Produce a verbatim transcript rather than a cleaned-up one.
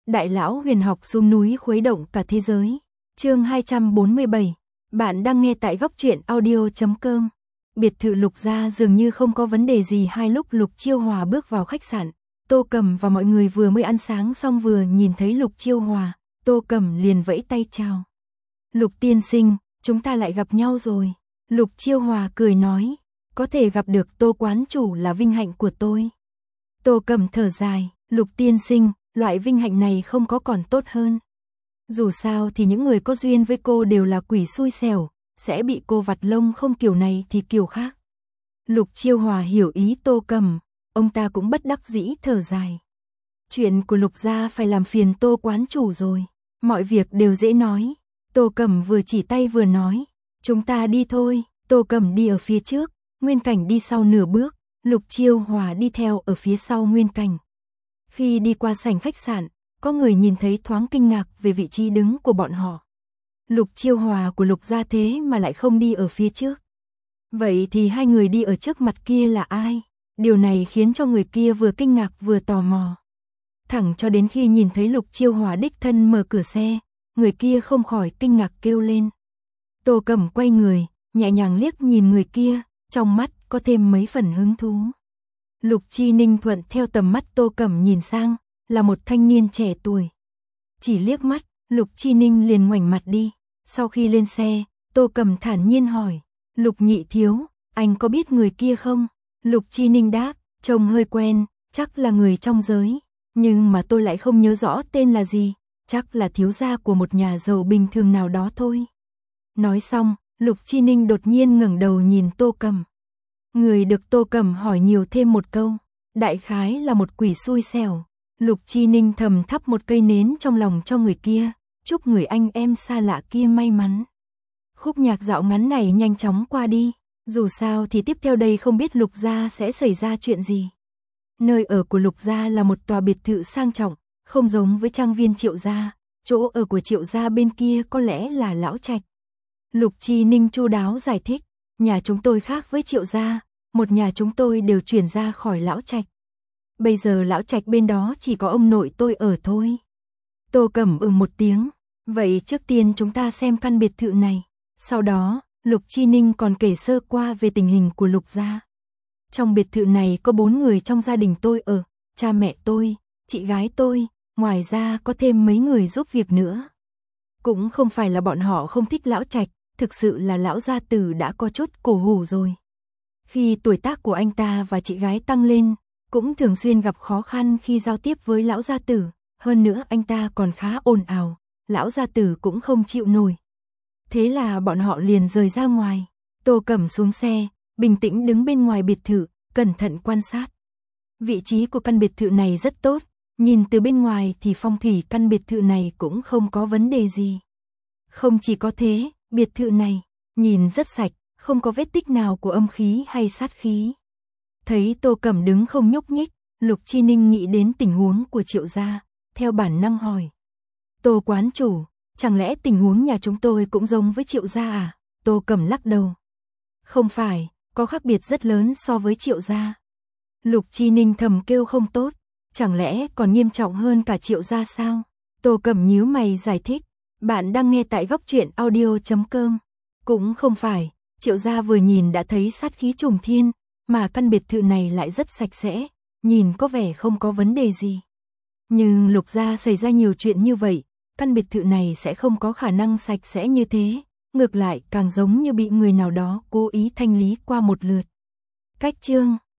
Đại lão huyền học xuống núi khuấy động cả thế giới. Chương hai trăm bốn mươi bảy. Bạn đang nghe tại góc truyện audio chấm com. Biệt thự Lục gia dường như không có vấn đề gì. Hai lúc Lục Chiêu Hòa bước vào khách sạn, Tô Cẩm và mọi người vừa mới ăn sáng xong, vừa nhìn thấy Lục Chiêu Hòa, Tô Cẩm liền vẫy tay chào. Lục tiên sinh, chúng ta lại gặp nhau rồi. Lục Chiêu Hòa cười nói, có thể gặp được Tô quán chủ là vinh hạnh của tôi. Tô Cẩm thở dài, Lục tiên sinh, loại vinh hạnh này không có còn tốt hơn. Dù sao thì những người có duyên với cô đều là quỷ xui xẻo, sẽ bị cô vặt lông không kiểu này thì kiểu khác. Lục Chiêu Hòa hiểu ý Tô Cẩm, ông ta cũng bất đắc dĩ thở dài. Chuyện của Lục gia phải làm phiền Tô quán chủ rồi, mọi việc đều dễ nói. Tô Cẩm vừa chỉ tay vừa nói, chúng ta đi thôi. Tô Cẩm đi ở phía trước, Nguyên Cảnh đi sau nửa bước, Lục Chiêu Hòa đi theo ở phía sau Nguyên Cảnh. Khi đi qua sảnh khách sạn, có người nhìn thấy thoáng kinh ngạc về vị trí đứng của bọn họ. Lục Chiêu Hòa của Lục gia thế mà lại không đi ở phía trước. Vậy thì hai người đi ở trước mặt kia là ai? Điều này khiến cho người kia vừa kinh ngạc vừa tò mò. Thẳng cho đến khi nhìn thấy Lục Chiêu Hòa đích thân mở cửa xe, người kia không khỏi kinh ngạc kêu lên. Tô Cẩm quay người, nhẹ nhàng liếc nhìn người kia, trong mắt có thêm mấy phần hứng thú. Lục Chi Ninh thuận theo tầm mắt Tô Cẩm nhìn sang, là một thanh niên trẻ tuổi. Chỉ liếc mắt, Lục Chi Ninh liền ngoảnh mặt đi. Sau khi lên xe, Tô Cẩm thản nhiên hỏi, Lục nhị thiếu, anh có biết người kia không? Lục Chi Ninh đáp, trông hơi quen, chắc là người trong giới, nhưng mà tôi lại không nhớ rõ tên là gì, chắc là thiếu gia của một nhà giàu bình thường nào đó thôi. Nói xong, Lục Chi Ninh đột nhiên ngẩng đầu nhìn Tô Cẩm. Người được Tô Cẩm hỏi nhiều thêm một câu, đại khái là một quỷ xui xẻo. Lục Chi Ninh thầm thắp một cây nến trong lòng cho người kia, chúc người anh em xa lạ kia may mắn. Khúc nhạc dạo ngắn này nhanh chóng qua đi, dù sao thì tiếp theo đây không biết Lục gia sẽ xảy ra chuyện gì. Nơi ở của Lục gia là một tòa biệt thự sang trọng, không giống với trang viên Triệu gia, chỗ ở của Triệu gia bên kia có lẽ là lão trạch. Lục Chi Ninh chu đáo giải thích, nhà chúng tôi khác với Triệu gia, một nhà chúng tôi đều chuyển ra khỏi lão trạch. Bây giờ lão trạch bên đó chỉ có ông nội tôi ở thôi. Tô Cẩm ừ một tiếng, vậy trước tiên chúng ta xem căn biệt thự này. Sau đó, Lục Chi Ninh còn kể sơ qua về tình hình của Lục gia. Trong biệt thự này có bốn người trong gia đình tôi ở, cha mẹ tôi, chị gái tôi, ngoài ra có thêm mấy người giúp việc nữa. Cũng không phải là bọn họ không thích lão trạch, thực sự là lão gia tử đã có chút cổ hủ rồi. Khi tuổi tác của anh ta và chị gái tăng lên, cũng thường xuyên gặp khó khăn khi giao tiếp với lão gia tử, hơn nữa anh ta còn khá ồn ào, lão gia tử cũng không chịu nổi. Thế là bọn họ liền rời ra ngoài. Tô Cẩm xuống xe, bình tĩnh đứng bên ngoài biệt thự, cẩn thận quan sát. Vị trí của căn biệt thự này rất tốt, nhìn từ bên ngoài thì phong thủy căn biệt thự này cũng không có vấn đề gì. Không chỉ có thế, biệt thự này nhìn rất sạch, không có vết tích nào của âm khí hay sát khí. Thấy Tô Cẩm đứng không nhúc nhích, Lục Chi Ninh nghĩ đến tình huống của Triệu gia, theo bản năng hỏi. Tô quán chủ, chẳng lẽ tình huống nhà chúng tôi cũng giống với Triệu gia à? Tô Cẩm lắc đầu. Không phải, có khác biệt rất lớn so với Triệu gia. Lục Chi Ninh thầm kêu không tốt, chẳng lẽ còn nghiêm trọng hơn cả Triệu gia sao? Tô Cẩm nhíu mày giải thích, bạn đang nghe tại góc truyện audio chấm com. Cũng không phải, Triệu gia vừa nhìn đã thấy sát khí trùng thiên, mà căn biệt thự này lại rất sạch sẽ, nhìn có vẻ không có vấn đề gì. Nhưng Lục gia xảy ra nhiều chuyện như vậy, căn biệt thự này sẽ không có khả năng sạch sẽ như thế, ngược lại càng giống như bị người nào đó cố ý thanh lý qua một lượt. Cách chương